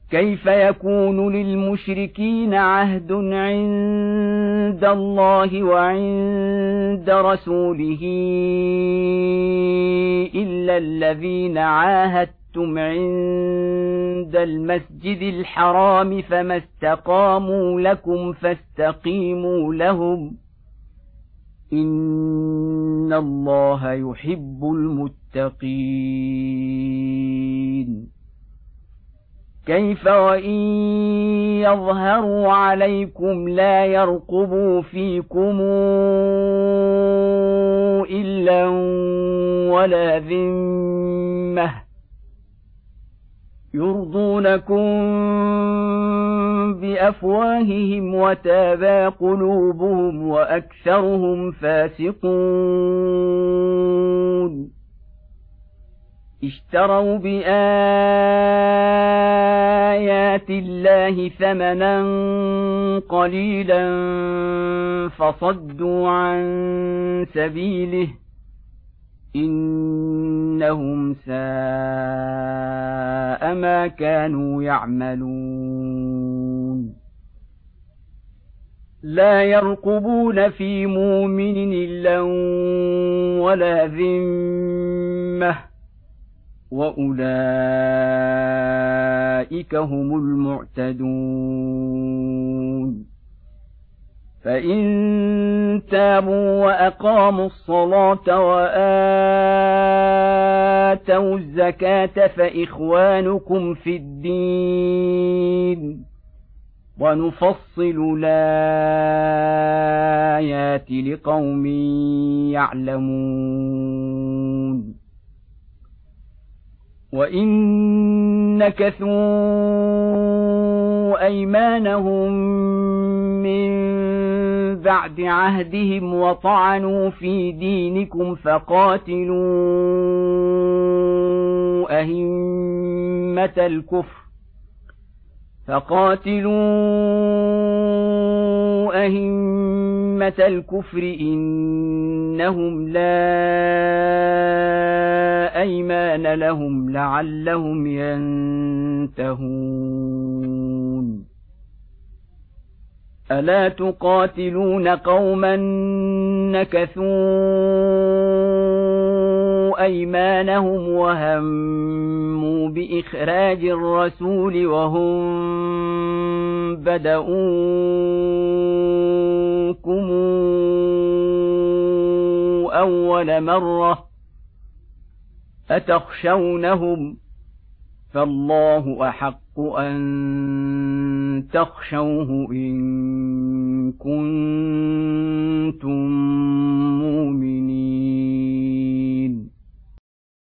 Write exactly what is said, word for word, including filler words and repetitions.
كيف يكون للمشركين عهد عند الله وعند رسوله إلا الذين عاهدتم عند المسجد الحرام فما استقاموا لكم فاستقيموا لهم إن الله يحب المتقين. كيف وإن يظهروا عليكم لا يرقبوا فيكم إلا ولا ذمة يرضونكم بأفواههم وتابى قلوبهم وأكثرهم فاسقون. اشتروا بآيات الله ثمنا قليلا فصدوا عن سبيله إنهم ساء ما كانوا يعملون. لا يرقبون في مؤمن إلا ولا ذمة وأولئك هم المعتدون. فإن تابوا وأقاموا الصلاة وآتوا الزكاة فإخوانكم في الدين ونفصل الآيات لقوم يعلمون. وإن نكثوا أيمانهم من بعد عهدهم وطعنوا في دينكم فقاتلوا أئمة الكفر فقاتلوا أئمة الكفر إنهم لا أيمان لهم لعلهم ينتهون. ألا تقاتلون قوما نكثوا أيمانهم وهموا بإخراج الرسول وهم بدؤوكم أول مرة أتخشونهم فالله أحق أن تخشوه إن كنتم